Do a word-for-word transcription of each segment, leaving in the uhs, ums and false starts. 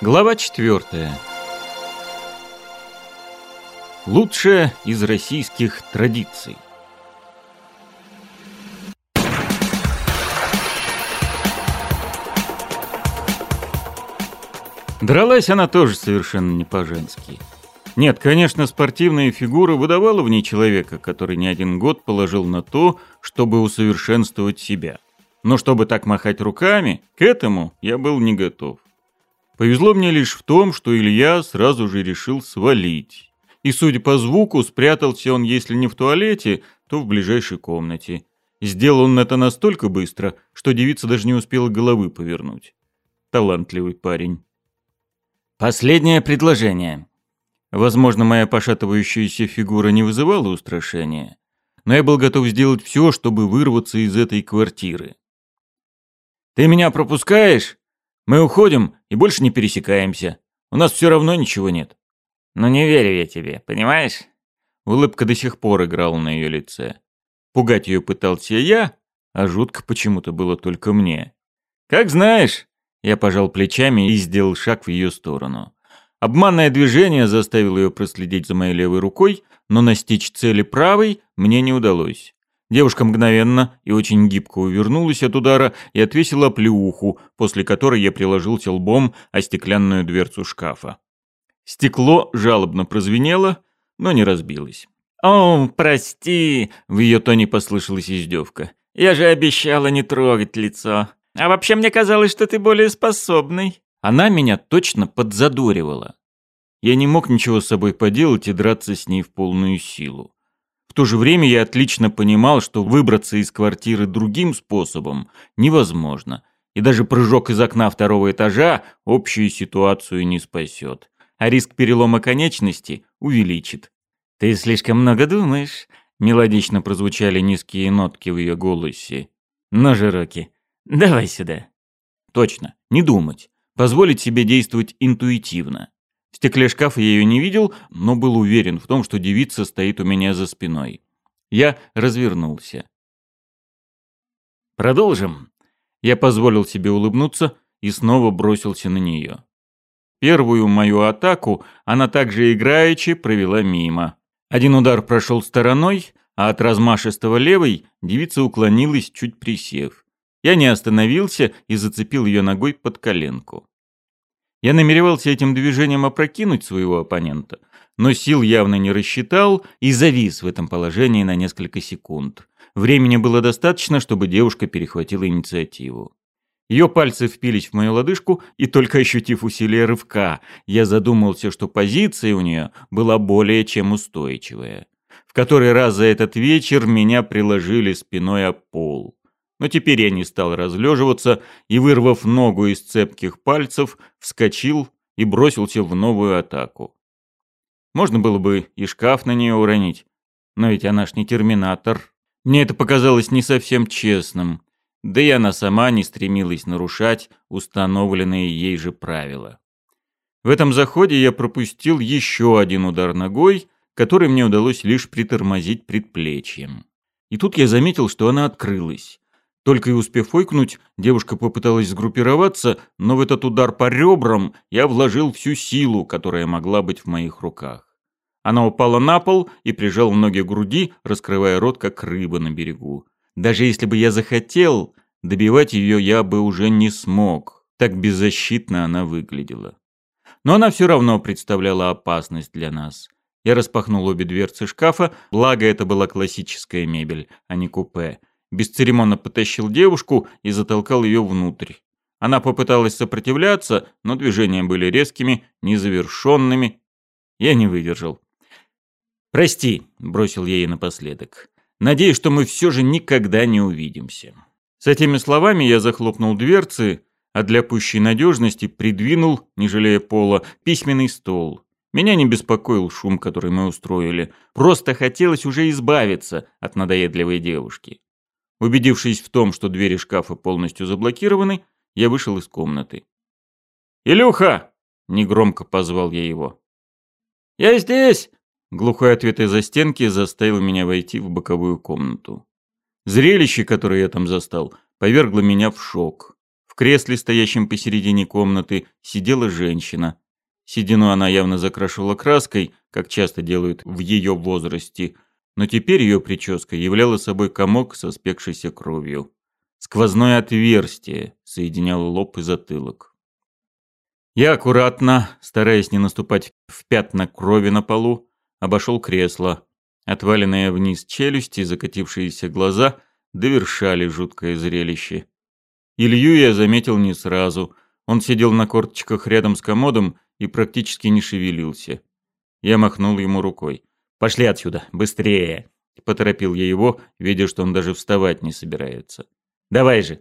Глава четвертая. Лучшее из российских традиций. Дралась она тоже совершенно не по-женски. Нет, конечно, спортивная фигура выдавала в ней человека, который не один год положил на то, чтобы усовершенствовать себя. Но чтобы так махать руками, к этому я был не готов. Повезло мне лишь в том, что Илья сразу же решил свалить. И, судя по звуку, спрятался он, если не в туалете, то в ближайшей комнате. Сделал он это настолько быстро, что девица даже не успела головы повернуть. Талантливый парень. Последнее предложение. Возможно, моя пошатывающаяся фигура не вызывала устрашения, но я был готов сделать все, чтобы вырваться из этой квартиры. «Ты меня пропускаешь? Мы уходим и больше не пересекаемся. У нас все равно ничего нет». «Ну не верю я тебе, понимаешь?» Улыбка до сих пор играла на ее лице. Пугать ее пытался я, а жутко почему-то было только мне. «Как знаешь». Я пожал плечами и сделал шаг в ее сторону. Обманное движение заставило ее проследить за моей левой рукой, но настичь цели правой мне не удалось. Девушка мгновенно и очень гибко увернулась от удара и отвесила плеуху, после которой я приложился лбом о стеклянную дверцу шкафа. Стекло жалобно прозвенело, но не разбилось. «О, прости!» — в ее тоне послышалась издевка. «Я же обещала не трогать лицо. А вообще мне казалось, что ты более способный». Она меня точно подзадоривала. Я не мог ничего с собой поделать и драться с ней в полную силу. В то же время я отлично понимал, что выбраться из квартиры другим способом невозможно, и даже прыжок из окна второго этажа общую ситуацию не спасет, а риск перелома конечности увеличит. «Ты слишком много думаешь», — мелодично прозвучали низкие нотки в ее голосе. «Ну же, Рокки, давай сюда». Точно, не думать, позволить себе действовать интуитивно. В стекле шкафа я ее не видел, но был уверен в том, что девица стоит у меня за спиной. Я развернулся. «Продолжим?» Я позволил себе улыбнуться и снова бросился на нее. Первую мою атаку она также играючи провела мимо. Один удар прошел стороной, а от размашистого левой девица уклонилась, чуть присев. Я не остановился и зацепил ее ногой под коленку. Я намеревался этим движением опрокинуть своего оппонента, но сил явно не рассчитал и завис в этом положении на несколько секунд. Времени было достаточно, чтобы девушка перехватила инициативу. Ее пальцы впились в мою лодыжку, и только ощутив усилие рывка, я задумался, что позиция у нее была более чем устойчивая. В который раз за этот вечер меня приложили спиной об пол. Но теперь я не стал разлеживаться и, вырвав ногу из цепких пальцев, вскочил и бросился в новую атаку. Можно было бы и шкаф на нее уронить, но ведь она ж не терминатор. Мне это показалось не совсем честным, да и она сама не стремилась нарушать установленные ей же правила. В этом заходе я пропустил еще один удар ногой, который мне удалось лишь притормозить предплечьем. И тут я заметил, что она открылась. Только и успев ойкнуть, девушка попыталась сгруппироваться, но в этот удар по ребрам я вложил всю силу, которая могла быть в моих руках. Она упала на пол и прижала ноги к груди, раскрывая рот, как рыба на берегу. Даже если бы я захотел, добивать ее я бы уже не смог. Так беззащитно она выглядела. Но она все равно представляла опасность для нас. Я распахнул обе дверцы шкафа, благо это была классическая мебель, а не купе. Бесцеремонно потащил девушку и затолкал ее внутрь. Она попыталась сопротивляться, но движения были резкими, незавершенными. Я не выдержал. «Прости», — бросил я ей напоследок. «Надеюсь, что мы все же никогда не увидимся». С этими словами я захлопнул дверцы, а для пущей надежности придвинул, не жалея пола, письменный стол. Меня не беспокоил шум, который мы устроили. Просто хотелось уже избавиться от надоедливой девушки. Убедившись в том, что двери шкафа полностью заблокированы, я вышел из комнаты. «Илюха!» — негромко позвал я его. «Я здесь!» — глухой ответ из-за стенки заставил меня войти в боковую комнату. Зрелище, которое я там застал, повергло меня в шок. В кресле, стоящем посередине комнаты, сидела женщина. Седину она явно закрашивала краской, как часто делают в ее возрасте, но теперь ее прическа являла собой комок со спекшейся кровью. Сквозное отверстие соединяло лоб и затылок. Я аккуратно, стараясь не наступать в пятна крови на полу, обошел кресло. Отваленные вниз челюсти и закатившиеся глаза довершали жуткое зрелище. Илью я заметил не сразу. Он сидел на корточках рядом с комодом и практически не шевелился. Я махнул ему рукой. «Пошли отсюда, быстрее!» Поторопил я его, видя, что он даже вставать не собирается. «Давай же!»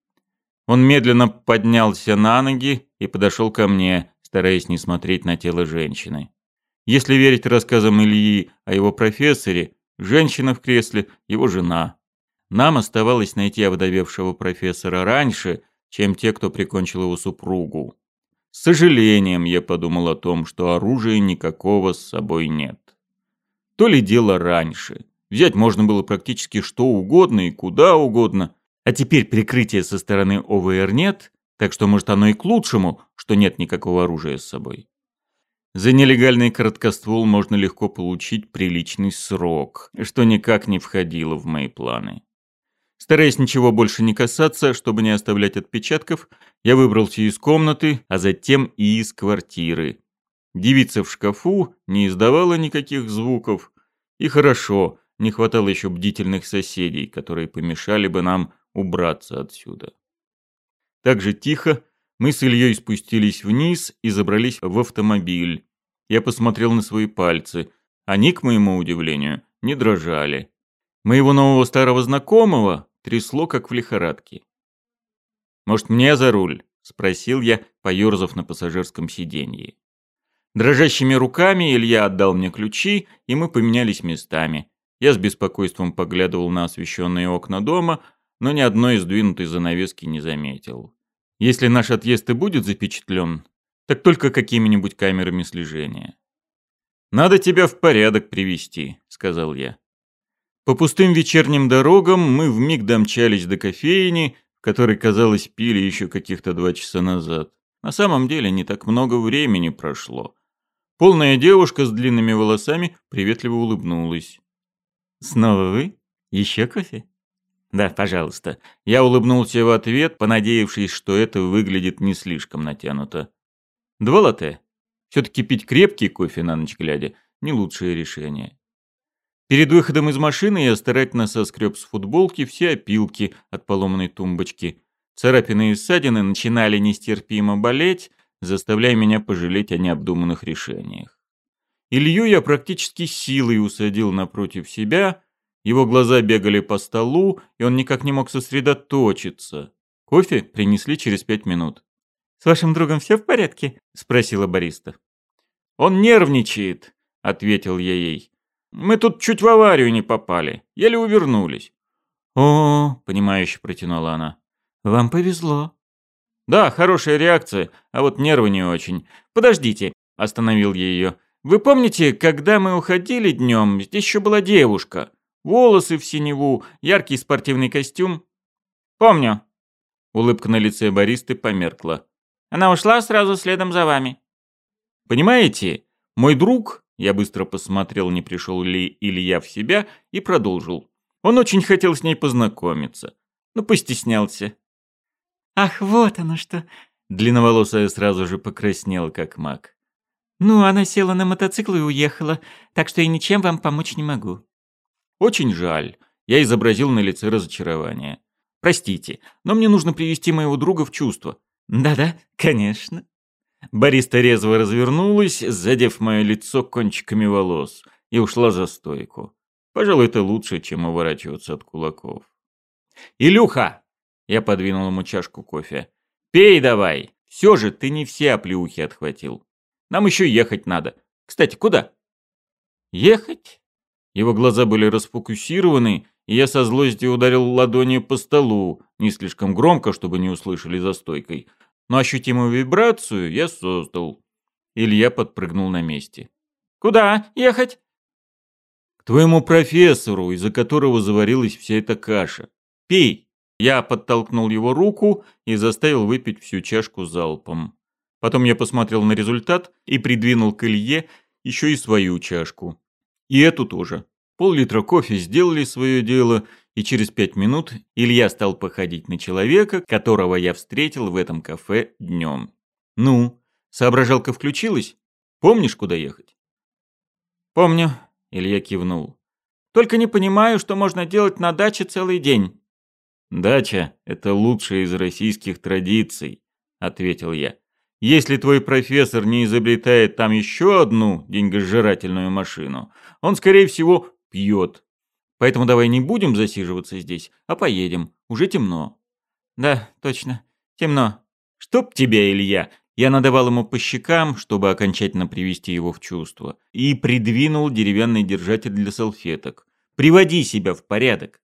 Он медленно поднялся на ноги и подошел ко мне, стараясь не смотреть на тело женщины. Если верить рассказам Ильи о его профессоре, женщина в кресле – его жена. Нам оставалось найти овдовевшего профессора раньше, чем те, кто прикончил его супругу. С сожалением я подумал о том, что оружия никакого с собой нет. То ли дело раньше. Взять можно было практически что угодно и куда угодно, а теперь прикрытия со стороны О В Р нет, так что, может, оно и к лучшему, что нет никакого оружия с собой. За нелегальный короткоствол можно легко получить приличный срок, что никак не входило в мои планы. Стараясь ничего больше не касаться, чтобы не оставлять отпечатков, я выбрался из комнаты, а затем и из квартиры. Девица в шкафу не издавала никаких звуков. И хорошо, не хватало еще бдительных соседей, которые помешали бы нам убраться отсюда. Так же тихо мы с Ильей спустились вниз и забрались в автомобиль. Я посмотрел на свои пальцы. Они, к моему удивлению, не дрожали. Моего нового старого знакомого трясло, как в лихорадке. «Может, мне за руль?» – спросил я, поерзав на пассажирском сиденье. Дрожащими руками Илья отдал мне ключи, и мы поменялись местами. Я с беспокойством поглядывал на освещенные окна дома, но ни одной сдвинутой занавески не заметил. Если наш отъезд и будет запечатлен, так только какими-нибудь камерами слежения. «Надо тебя в порядок привести», — сказал я. По пустым вечерним дорогам мы вмиг домчались до кофейни, в которой, казалось, пили еще каких-то два часа назад. На самом деле не так много времени прошло. Полная девушка с длинными волосами приветливо улыбнулась. «Снова вы? Еще кофе?» «Да, пожалуйста». Я улыбнулся в ответ, понадеявшись, что это выглядит не слишком натянуто. «Два латте. Все-таки пить крепкий кофе на ночь глядя – не лучшее решение». Перед выходом из машины я старательно соскреб с футболки все опилки от поломанной тумбочки. Царапины и ссадины начинали нестерпимо болеть, заставляя меня пожалеть о необдуманных решениях. Илью я практически силой усадил напротив себя, его глаза бегали по столу, и он никак не мог сосредоточиться. Кофе принесли через пять минут. «С вашим другом все в порядке?» – спросила бариста. «Он нервничает», – ответил я ей. «Мы тут чуть в аварию не попали, еле увернулись». «О, — понимающе протянула она, — вам повезло». «Да, хорошая реакция, а вот нервы не очень. Подождите», — остановил я ее. «Вы помните, когда мы уходили днем, здесь еще была девушка? Волосы в синеву, яркий спортивный костюм?» «Помню». Улыбка на лице баристы померкла. «Она ушла сразу следом за вами». «Понимаете, мой друг...» Я быстро посмотрел, не пришел ли Илья в себя, и продолжил. Он очень хотел с ней познакомиться, но постеснялся. «Ах, вот оно что!» Длинноволосая сразу же покраснела, как мак. «Ну, она села на мотоцикл и уехала, так что я ничем вам помочь не могу». «Очень жаль». Я изобразил на лице разочарование. «Простите, но мне нужно привести моего друга в чувство». «Да-да, конечно». Бариста резво развернулась, задев мое лицо кончиками волос, и ушла за стойку. Пожалуй, это лучше, чем уворачиваться от кулаков. «Илюха!» — я подвинул ему чашку кофе. «Пей давай! Все же ты не все оплеухи отхватил. Нам еще ехать надо. Кстати, куда?» «Ехать?» Его глаза были расфокусированы, и я со злостью ударил ладонью по столу, не слишком громко, чтобы не услышали за стойкой, но ощутимую вибрацию я создал. Илья подпрыгнул на месте. «Куда ехать?» «К твоему профессору, из-за которого заварилась вся эта каша. Пей!» Я подтолкнул его руку и заставил выпить всю чашку залпом. Потом я посмотрел на результат и придвинул к Илье еще и свою чашку. И эту тоже. Пол-литра кофе сделали свое дело, и через пять минут Илья стал походить на человека, которого я встретил в этом кафе днем. «Ну, соображалка включилась? Помнишь, куда ехать?» «Помню», — Илья кивнул. «Только не понимаю, что можно делать на даче целый день». «Дача — это лучшая из российских традиций», — ответил я. «Если твой профессор не изобретает там еще одну деньгосжирательную машину, он, скорее всего, пьет. Поэтому давай не будем засиживаться здесь, а поедем. Уже темно». «Да, точно. Темно». «Чтоб тебя, Илья!» Я надавал ему по щекам, чтобы окончательно привести его в чувство, и придвинул деревянный держатель для салфеток. «Приводи себя в порядок!»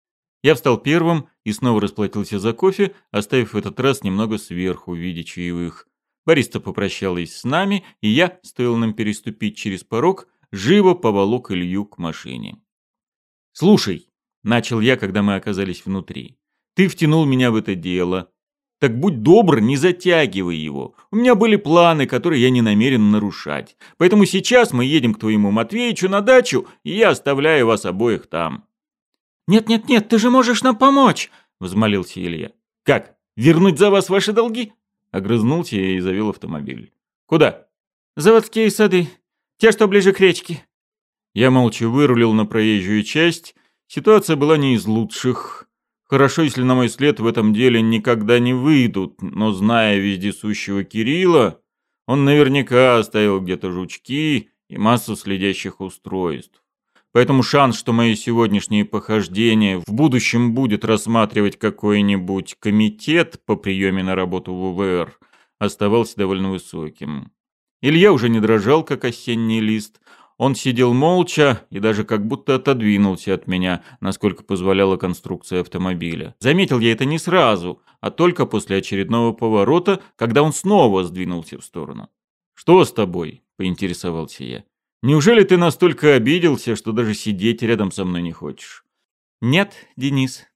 Я встал первым и снова расплатился за кофе, оставив в этот раз немного сверху в виде чаевых. Бариста попрощалась с нами, и я, стоило нам переступить через порог, живо поволок Илью к машине. «Слушай», — начал я, когда мы оказались внутри, — «ты втянул меня в это дело. Так будь добр, не затягивай его. У меня были планы, которые я не намерен нарушать. Поэтому сейчас мы едем к твоему Матвеичу на дачу, и я оставляю вас обоих там». «Нет-нет-нет, ты же можешь нам помочь!» — взмолился Илья. «Как? Вернуть за вас ваши долги?» Огрызнулся я и завел автомобиль. «Куда?» «Заводские сады. Те, что ближе к речке». Я молча вырулил на проезжую часть. Ситуация была не из лучших. Хорошо, если на мой след в этом деле никогда не выйдут, но, зная вездесущего Кирилла, он наверняка оставил где-то жучки и массу следящих устройств. Поэтому шанс, что мои сегодняшние похождения в будущем будет рассматривать какой-нибудь комитет по приеме на работу в У В Р, оставался довольно высоким. Илья уже не дрожал, как осенний лист. Он сидел молча и даже как будто отодвинулся от меня, насколько позволяла конструкция автомобиля. Заметил я это не сразу, а только после очередного поворота, когда он снова сдвинулся в сторону. «Что с тобой?» — поинтересовался я. «Неужели ты настолько обиделся, что даже сидеть рядом со мной не хочешь?» «Нет, Денис»,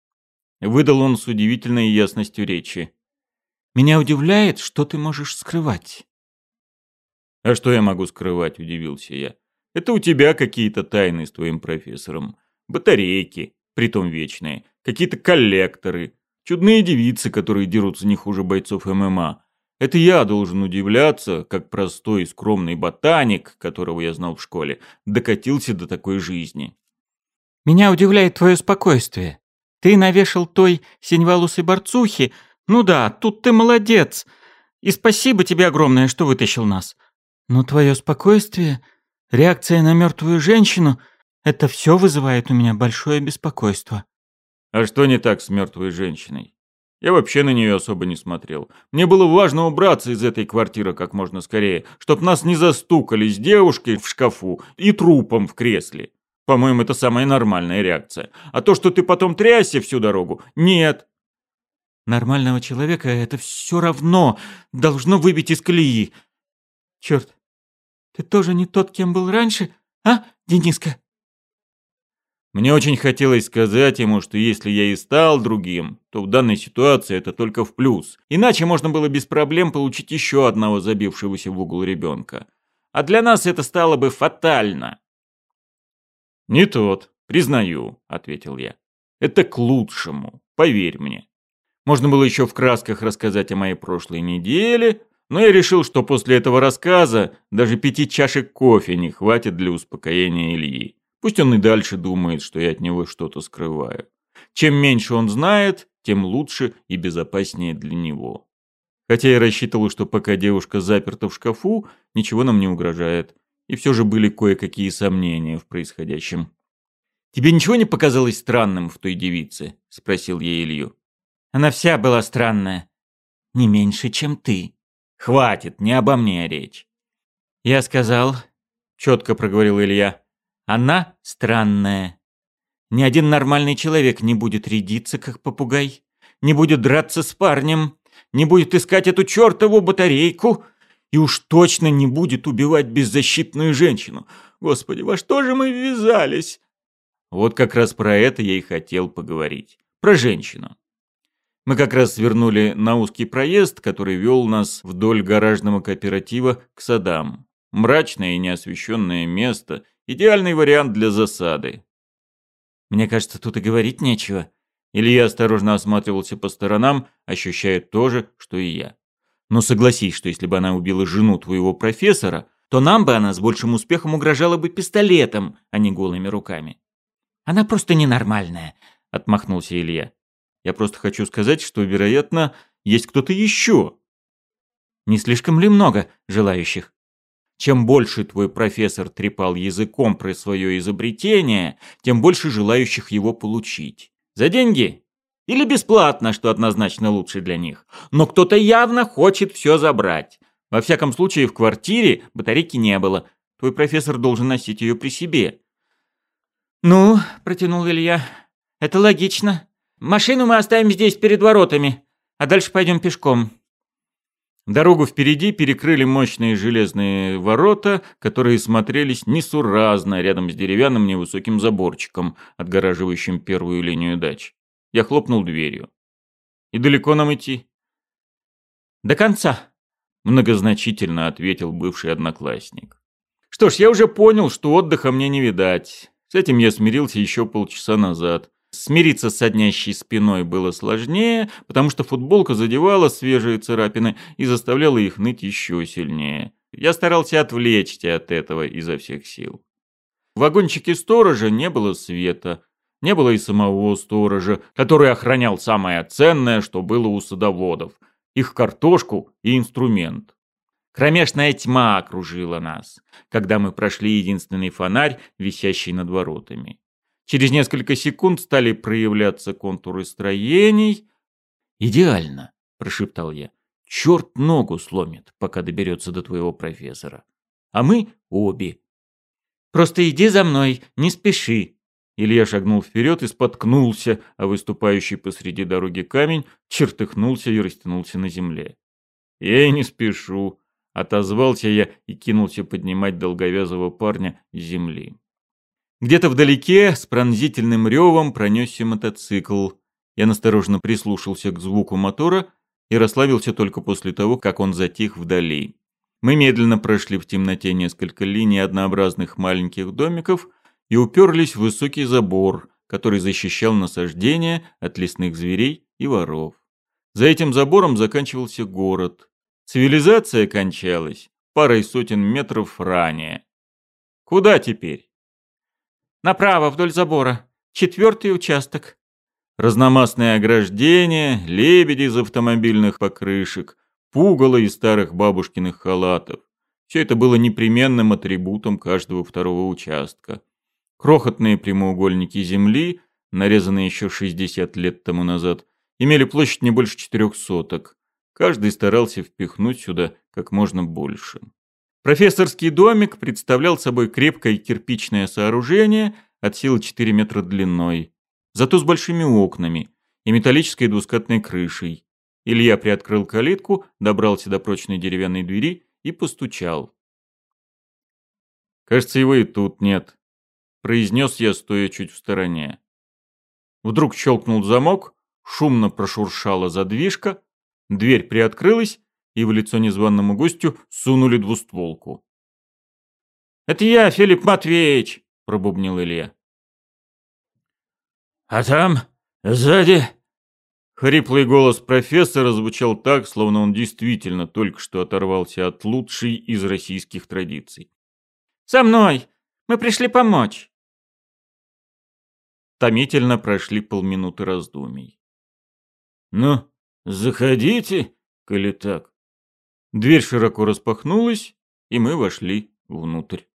— выдал он с удивительной ясностью речи. «Меня удивляет, что ты можешь скрывать». «А что я могу скрывать?» – удивился я. «Это у тебя какие-то тайны с твоим профессором. Батарейки, притом вечные, какие-то коллекторы, чудные девицы, которые дерутся не хуже бойцов Эм Эм А. Это я должен удивляться, как простой и скромный ботаник, которого я знал в школе, докатился до такой жизни». «Меня удивляет твое спокойствие. Ты навешал той синеволосой борцухи. Ну да, тут ты молодец. И спасибо тебе огромное, что вытащил нас. Но твое спокойствие, реакция на мертвую женщину, это все вызывает у меня большое беспокойство». «А что не так с мертвой женщиной? Я вообще на нее особо не смотрел. Мне было важно убраться из этой квартиры как можно скорее, чтоб нас не застукали с девушкой в шкафу и трупом в кресле. По-моему, это самая нормальная реакция. А то, что ты потом трясся всю дорогу, нет». «Нормального человека это все равно должно выбить из колеи. Черт, ты тоже не тот, кем был раньше, а, Дениска?» Мне очень хотелось сказать ему, что если я и стал другим, то в данной ситуации это только в плюс. Иначе можно было без проблем получить еще одного забившегося в угол ребенка. А для нас это стало бы фатально. «Не тот, признаю», — ответил я. «Это к лучшему, поверь мне. Можно было еще в красках рассказать о моей прошлой неделе, но я решил, что после этого рассказа даже пяти чашек кофе не хватит для успокоения Ильи. Пусть он и дальше думает, что я от него что-то скрываю. Чем меньше он знает, тем лучше и безопаснее для него. Хотя я рассчитывал, что пока девушка заперта в шкафу, ничего нам не угрожает. И все же были кое-какие сомнения в происходящем. «Тебе ничего не показалось странным в той девице?» – спросил я Илью. «Она вся была странная. Не меньше, чем ты». «Хватит, не обо мне речь». «Я сказал», — четко проговорил Илья, — «она странная. Ни один нормальный человек не будет рядиться, как попугай, не будет драться с парнем, не будет искать эту чертову батарейку и уж точно не будет убивать беззащитную женщину. Господи, во что же мы ввязались?» Вот как раз про это я и хотел поговорить. Про женщину. Мы как раз свернули на узкий проезд, который вел нас вдоль гаражного кооператива к садам. Мрачное и неосвещенное место. Идеальный вариант для засады. Мне кажется, тут и говорить нечего. Илья осторожно осматривался по сторонам, ощущая то же, что и я. Но согласись, что если бы она убила жену твоего профессора, то нам бы она с большим успехом угрожала бы пистолетом, а не голыми руками. Она просто ненормальная, отмахнулся Илья. Я просто хочу сказать, что, вероятно, есть кто-то еще. Не слишком ли много желающих? Чем больше твой профессор трепал языком про свое изобретение, тем больше желающих его получить. За деньги? Или бесплатно, что однозначно лучше для них. Но кто-то явно хочет все забрать. Во всяком случае, в квартире батарейки не было. Твой профессор должен носить ее при себе. «Ну», — протянул Илья, — «это логично. Машину мы оставим здесь перед воротами, а дальше пойдем пешком». Дорогу впереди перекрыли мощные железные ворота, которые смотрелись несуразно рядом с деревянным невысоким заборчиком, отгораживающим первую линию дач. Я хлопнул дверью. «И далеко нам идти?» «До конца», — многозначительно ответил бывший одноклассник. «Что ж, я уже понял, что отдыха мне не видать. С этим я смирился еще полчаса назад. Смириться с соднящей спиной было сложнее, потому что футболка задевала свежие царапины и заставляла их ныть еще сильнее. Я старался отвлечься от этого изо всех сил. В вагончике сторожа не было света, не было и самого сторожа, который охранял самое ценное, что было у садоводов – их картошку и инструмент. Кромешная тьма окружила нас, когда мы прошли единственный фонарь, висящий над воротами. Через несколько секунд стали проявляться контуры строений. «Идеально», – прошептал я. «Черт ногу сломит, пока доберется до твоего профессора. А мы обе». «Просто иди за мной, не спеши». Илья шагнул вперед и споткнулся, а выступающий посреди дороги камень чертыхнулся и растянулся на земле. «Я и не спешу», – отозвался я и кинулся поднимать долговязого парня с земли. Где-то вдалеке с пронзительным ревом пронесся мотоцикл. Я настороженно прислушался к звуку мотора и расслабился только после того, как он затих вдали. Мы медленно прошли в темноте несколько линий однообразных маленьких домиков и уперлись в высокий забор, который защищал насаждения от лесных зверей и воров. За этим забором заканчивался город. Цивилизация кончалась парой сотен метров ранее. Куда теперь? «Направо, вдоль забора. Четвертый участок». Разномастные ограждения, лебеди из автомобильных покрышек, пугало из старых бабушкиных халатов. Все это было непременным атрибутом каждого второго участка. Крохотные прямоугольники земли, нарезанные еще шестьдесят лет тому назад, имели площадь не больше четырех соток. Каждый старался впихнуть сюда как можно больше. Профессорский домик представлял собой крепкое кирпичное сооружение от силы четыре метра длиной, зато с большими окнами и металлической двускатной крышей. Илья приоткрыл калитку, добрался до прочной деревянной двери и постучал. «Кажется, его и тут нет», — произнес я, стоя чуть в стороне. Вдруг щелкнул замок, шумно прошуршала задвижка, дверь приоткрылась, и в лицо незваному гостю сунули двустволку. «Это я, Филипп Матвеевич!» – пробубнил Илья. «А там, сзади...» Хриплый голос профессора звучал так, словно он действительно только что оторвался от лучшей из российских традиций. «За мной! Мы пришли помочь!» Томительно прошли полминуты раздумий. «Ну, заходите, коли так». Дверь широко распахнулась, и мы вошли внутрь.